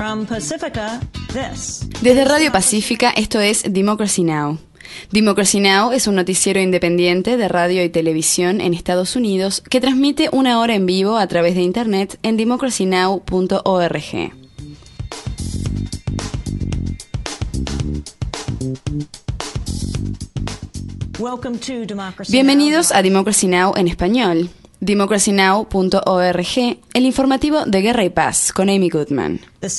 From Pacifica, this. Desde Radio Pacífica, esto es Democracy Now! Democracy Now! Es un noticiero independiente de radio y televisión en Estados Unidos que transmite una hora en vivo a través de internet en democracynow.org. Bienvenidos a Democracy Now! En español. democracynow.org, el informativo de Guerra y Paz, con Amy Goodman.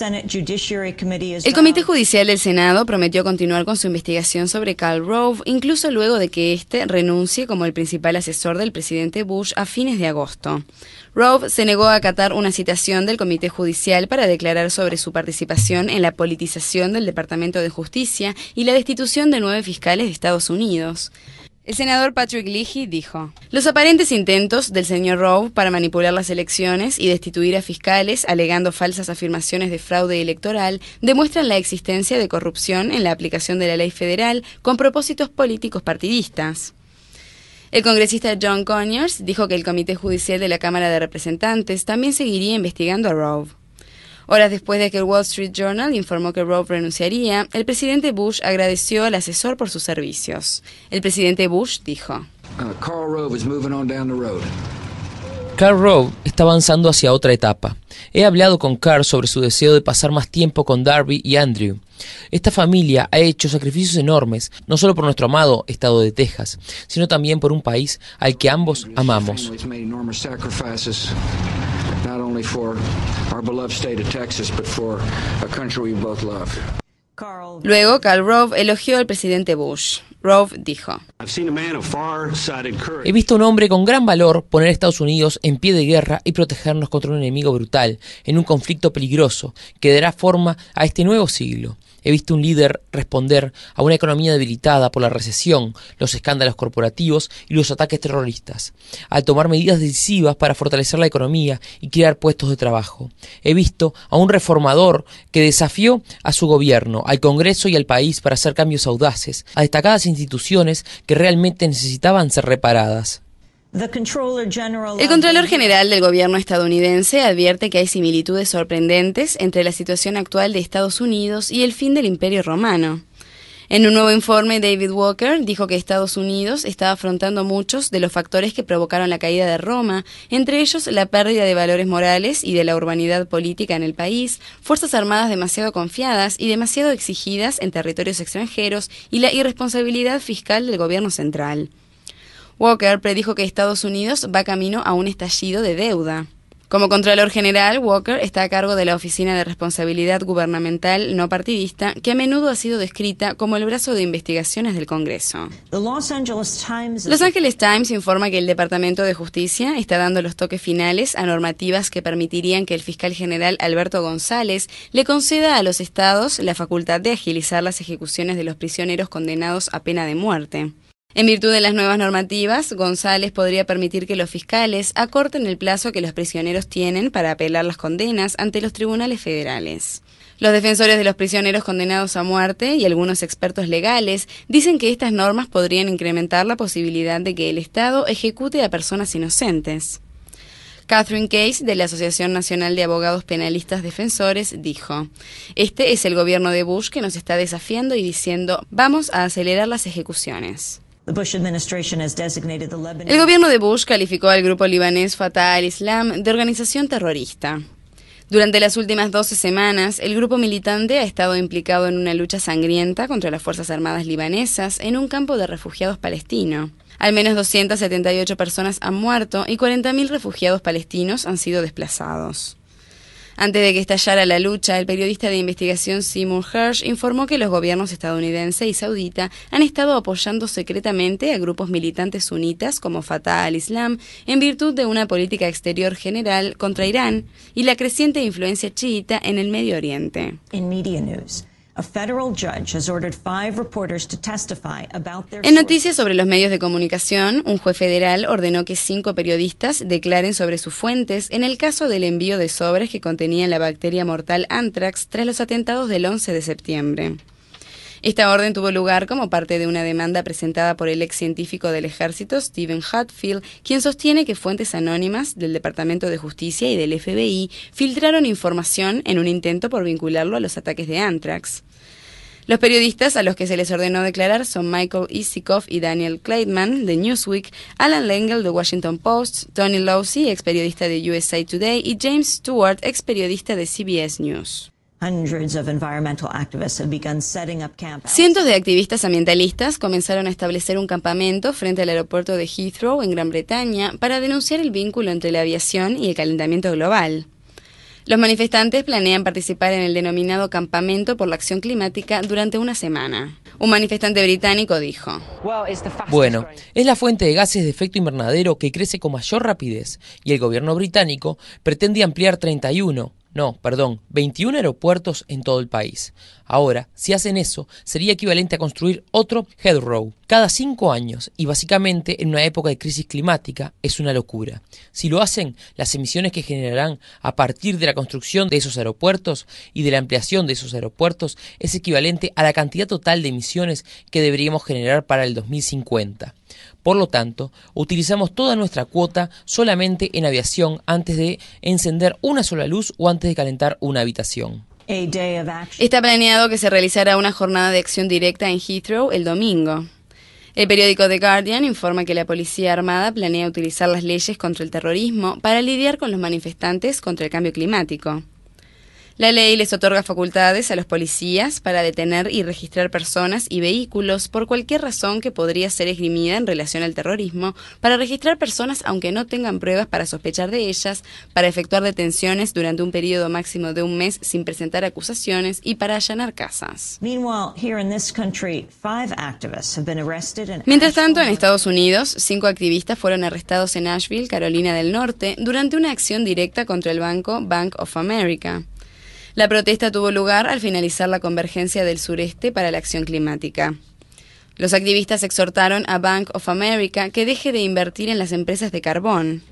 El Comité Judicial del Senado prometió continuar con su investigación sobre Karl Rove, incluso luego de que éste renuncie como el principal asesor del presidente Bush a fines de agosto. Rove se negó a acatar una citación del Comité Judicial para declarar sobre su participación en la politización del Departamento de Justicia y la destitución de 9 fiscales de Estados Unidos. El senador Patrick Leahy dijo: los aparentes intentos del señor Rove para manipular las elecciones y destituir a fiscales alegando falsas afirmaciones de fraude electoral demuestran la existencia de corrupción en la aplicación de la ley federal con propósitos políticos partidistas. El congresista John Conyers dijo que el Comité Judicial de la Cámara de Representantes también seguiría investigando a Rove. Horas después de que el Wall Street Journal informó que Rove renunciaría, el presidente Bush agradeció al asesor por sus servicios. El presidente Bush dijo: Karl Rove está avanzando hacia otra etapa. He hablado con Karl sobre su deseo de pasar más tiempo con Darby y Andrew. Esta familia ha hecho sacrificios enormes, no solo por nuestro amado estado de Texas, sino también por un país al que ambos amamos. Luego, Karl Rove elogió al presidente Bush. Rove dijo: he visto a un hombre con gran valor poner a Estados Unidos en pie de guerra y protegernos contra un enemigo brutal, en un conflicto peligroso que dará forma a este nuevo siglo. He visto un líder responder a una economía debilitada por la recesión, los escándalos corporativos y los ataques terroristas, al tomar medidas decisivas para fortalecer la economía y crear puestos de trabajo. He visto a un reformador que desafió a su gobierno, al Congreso y al país para hacer cambios audaces, a destacadas instituciones que realmente necesitaban ser reparadas. El Contralor General del gobierno estadounidense advierte que hay similitudes sorprendentes entre la situación actual de Estados Unidos y el fin del Imperio Romano. En un nuevo informe, David Walker dijo que Estados Unidos está afrontando muchos de los factores que provocaron la caída de Roma, entre ellos la pérdida de valores morales y de la urbanidad política en el país, fuerzas armadas demasiado confiadas y demasiado exigidas en territorios extranjeros y la irresponsabilidad fiscal del gobierno central. Walker predijo que Estados Unidos va camino a un estallido de deuda. Como Contralor General, Walker está a cargo de la Oficina de Responsabilidad Gubernamental No Partidista, que a menudo ha sido descrita como el brazo de investigaciones del Congreso. Los Angeles Times informa que el Departamento de Justicia está dando los toques finales a normativas que permitirían que el fiscal general Alberto González le conceda a los estados la facultad de agilizar las ejecuciones de los prisioneros condenados a pena de muerte. En virtud de las nuevas normativas, González podría permitir que los fiscales acorten el plazo que los prisioneros tienen para apelar las condenas ante los tribunales federales. Los defensores de los prisioneros condenados a muerte y algunos expertos legales dicen que estas normas podrían incrementar la posibilidad de que el Estado ejecute a personas inocentes. Catherine Case, de la Asociación Nacional de Abogados Penalistas Defensores, dijo: este es el gobierno de Bush que nos está desafiando y diciendo, vamos a acelerar las ejecuciones. El gobierno de Bush calificó al grupo libanés Fatah al-Islam de organización terrorista. Durante las últimas 12 semanas, el grupo militante ha estado implicado en una lucha sangrienta contra las Fuerzas Armadas libanesas en un campo de refugiados palestino. Al menos 278 personas han muerto y 40.000 refugiados palestinos han sido desplazados. Antes de que estallara la lucha, el periodista de investigación Seymour Hersh informó que los gobiernos estadounidense y saudita han estado apoyando secretamente a grupos militantes sunitas como Fatah al-Islam en virtud de una política exterior general contra Irán y la creciente influencia chiita en el Medio Oriente. En noticias sobre los medios de comunicación, un juez federal ordenó que 5 periodistas declaren sobre sus fuentes en el caso del envío de sobres que contenían la bacteria mortal Anthrax tras los atentados del 11 de septiembre. Esta orden tuvo lugar como parte de una demanda presentada por el ex científico del ejército Stephen Hatfield, quien sostiene que fuentes anónimas del Departamento de Justicia y del FBI filtraron información en un intento por vincularlo a los ataques de Anthrax. Los periodistas a los que se les ordenó declarar son Michael Isikoff y Daniel Kleitman, de Newsweek, Alan Lengel, de Washington Post, Tony Lowsey, ex periodista de USA Today, y James Stewart, ex periodista de CBS News. Cientos de activistas ambientalistas comenzaron a establecer un campamento frente al aeropuerto de Heathrow, en Gran Bretaña, para denunciar el vínculo entre la aviación y el calentamiento global. Los manifestantes planean participar en el denominado Campamento por la Acción Climática durante una semana. Un manifestante británico dijo: Bueno, es la fuente de gases de efecto invernadero que crece con mayor rapidez y el gobierno británico pretende ampliar 21 aeropuertos en todo el país. Ahora, si hacen eso, sería equivalente a construir otro Heathrow cada 5 años y básicamente en una época de crisis climática es una locura. Si lo hacen, las emisiones que generarán a partir de la construcción de esos aeropuertos y de la ampliación de esos aeropuertos es equivalente a la cantidad total de emisiones que deberíamos generar para el 2050. Por lo tanto, utilizamos toda nuestra cuota solamente en aviación antes de encender una sola luz o antes de calentar una habitación. Está planeado que se realizará una jornada de acción directa en Heathrow el domingo. El periódico The Guardian informa que la Policía Armada planea utilizar las leyes contra el terrorismo para lidiar con los manifestantes contra el cambio climático. La ley les otorga facultades a los policías para detener y registrar personas y vehículos por cualquier razón que podría ser esgrimida en relación al terrorismo, para registrar personas aunque no tengan pruebas para sospechar de ellas, para efectuar detenciones durante un periodo máximo de un mes sin presentar acusaciones y para allanar casas. Mientras tanto, en Estados Unidos, 5 activistas fueron arrestados en Asheville, Carolina del Norte, durante una acción directa contra el banco Bank of America. La protesta tuvo lugar al finalizar la Convergencia del Sureste para la Acción Climática. Los activistas exhortaron a Bank of America que deje de invertir en las empresas de carbón.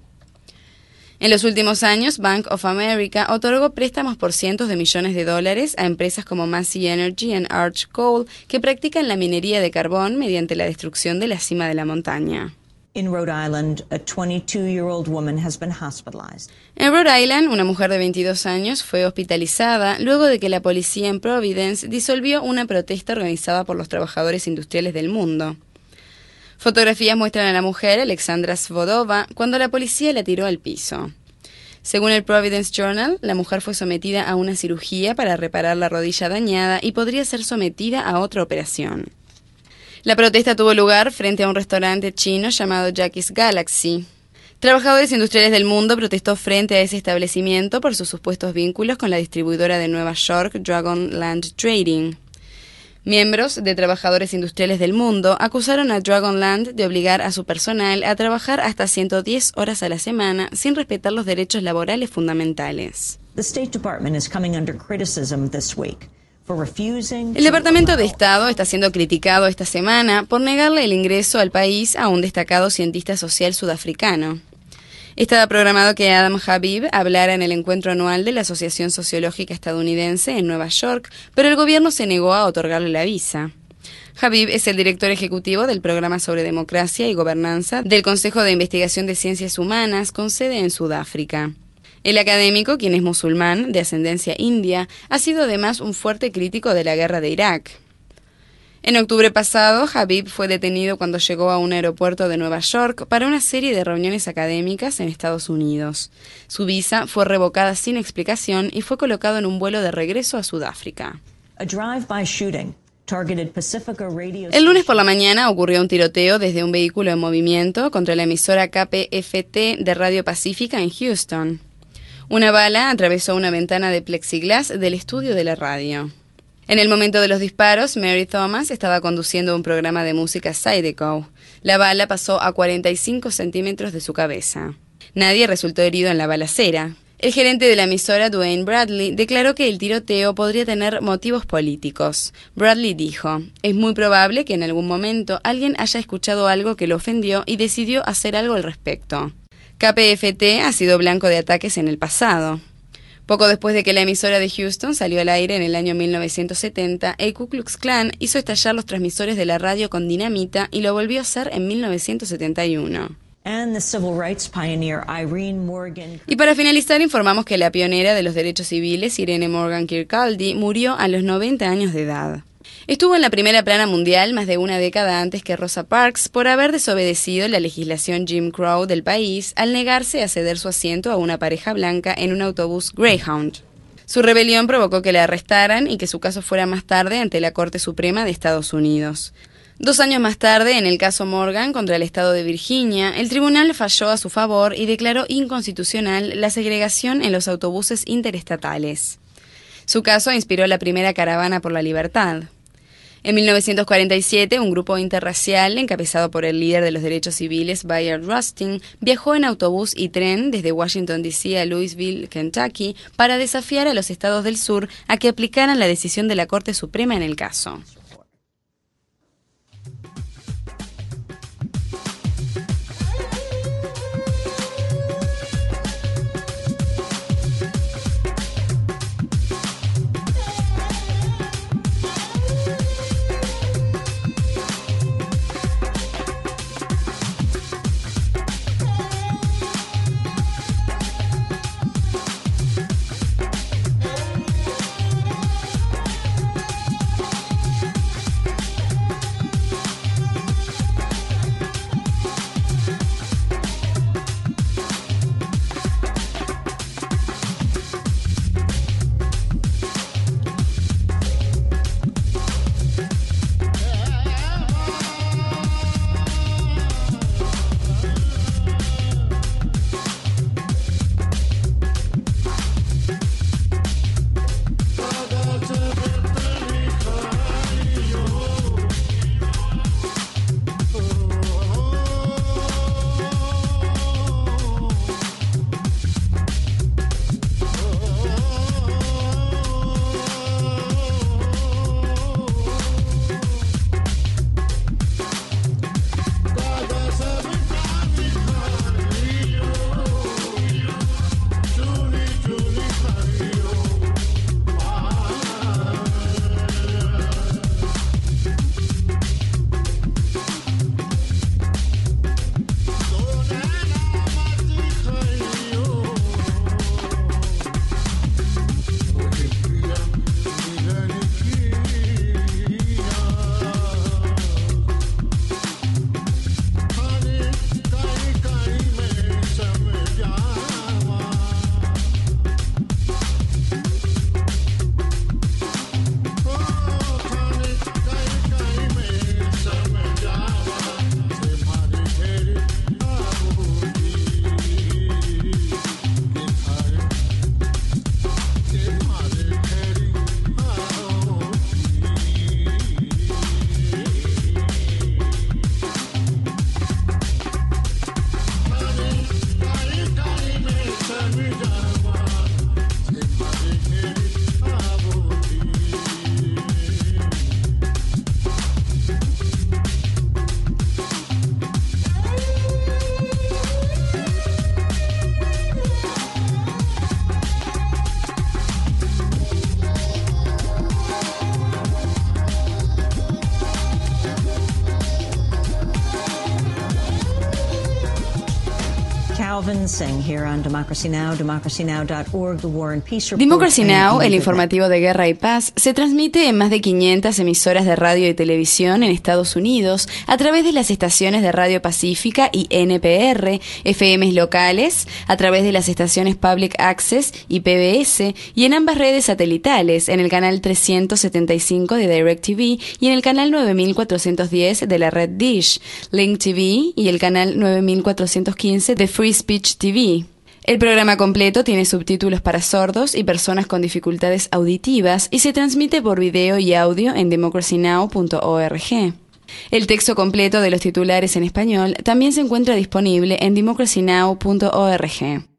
En los últimos años, Bank of America otorgó préstamos por cientos de millones de dólares a empresas como Massey Energy y Arch Coal, que practican la minería de carbón mediante la destrucción de la cima de la montaña. In Rhode Island, a 22-year-old woman has been hospitalized. En Rhode Island, una mujer de 22 años fue hospitalizada luego de que la policía en Providence disolvió una protesta organizada por los trabajadores industriales del mundo. Fotografías muestran a la mujer, Alexandra Svodova, cuando la policía la tiró al piso. Según el Providence Journal, la mujer fue sometida a una cirugía para reparar la rodilla dañada y podría ser sometida a otra operación. La protesta tuvo lugar frente a un restaurante chino llamado Jackie's Galaxy. Trabajadores industriales del mundo protestó frente a ese establecimiento por sus supuestos vínculos con la distribuidora de Nueva York, Dragonland Trading. Miembros de trabajadores industriales del mundo acusaron a Dragonland de obligar a su personal a trabajar hasta 110 horas a la semana sin respetar los derechos laborales fundamentales. The State Department is coming under criticism this week. El Departamento de Estado está siendo criticado esta semana por negarle el ingreso al país a un destacado cientista social sudafricano. Estaba programado que Adam Habib hablara en el encuentro anual de la Asociación Sociológica Estadounidense en Nueva York, pero el gobierno se negó a otorgarle la visa. Habib es el director ejecutivo del Programa sobre Democracia y Gobernanza del Consejo de Investigación de Ciencias Humanas, con sede en Sudáfrica. El académico, quien es musulmán, de ascendencia india, ha sido además un fuerte crítico de la guerra de Irak. En octubre pasado, Habib fue detenido cuando llegó a un aeropuerto de Nueva York para una serie de reuniones académicas en Estados Unidos. Su visa fue revocada sin explicación y fue colocado en un vuelo de regreso a Sudáfrica. El lunes por la mañana ocurrió un tiroteo desde un vehículo en movimiento contra la emisora KPFT de Radio Pacífica en Houston. Una bala atravesó una ventana de plexiglas del estudio de la radio. En el momento de los disparos, Mary Thomas estaba conduciendo un programa de música Zydeco. La bala pasó a 45 centímetros de su cabeza. Nadie resultó herido en la balacera. El gerente de la emisora, Dwayne Bradley, declaró que el tiroteo podría tener motivos políticos. Bradley dijo: "Es muy probable que en algún momento alguien haya escuchado algo que lo ofendió y decidió hacer algo al respecto". KPFT ha sido blanco de ataques en el pasado. Poco después de que la emisora de Houston salió al aire en el año 1970, el Ku Klux Klan hizo estallar los transmisores de la radio con dinamita y lo volvió a hacer en 1971. Y para finalizar, informamos que la pionera de los derechos civiles, Irene Morgan Kirkcaldy, murió a los 90 años de edad. Estuvo en la primera plana mundial más de una década antes que Rosa Parks por haber desobedecido la legislación Jim Crow del país al negarse a ceder su asiento a una pareja blanca en un autobús Greyhound. Su rebelión provocó que la arrestaran y que su caso fuera más tarde ante la Corte Suprema de Estados Unidos. 2 años más tarde, en el caso Morgan contra el estado de Virginia, el tribunal falló a su favor y declaró inconstitucional la segregación en los autobuses interestatales. Su caso inspiró la primera caravana por la libertad. En 1947, un grupo interracial, encabezado por el líder de los derechos civiles, Bayard Rustin, viajó en autobús y tren desde Washington, D.C. a Louisville, Kentucky, para desafiar a los estados del sur a que aplicaran la decisión de la Corte Suprema en el caso. Democracy Now!, el informativo de guerra y paz, se transmite en más de 500 emisoras de radio y televisión en Estados Unidos a través de las estaciones de Radio Pacífica y NPR, FMs locales, a través de las estaciones Public Access y PBS, y en ambas redes satelitales, en el canal 375 de DirecTV y en el canal 9410 de la red Dish, Link TV y el canal 9415 de Free Speech TV. El programa completo tiene subtítulos para sordos y personas con dificultades auditivas y se transmite por video y audio en democracynow.org. El texto completo de los titulares en español también se encuentra disponible en democracynow.org.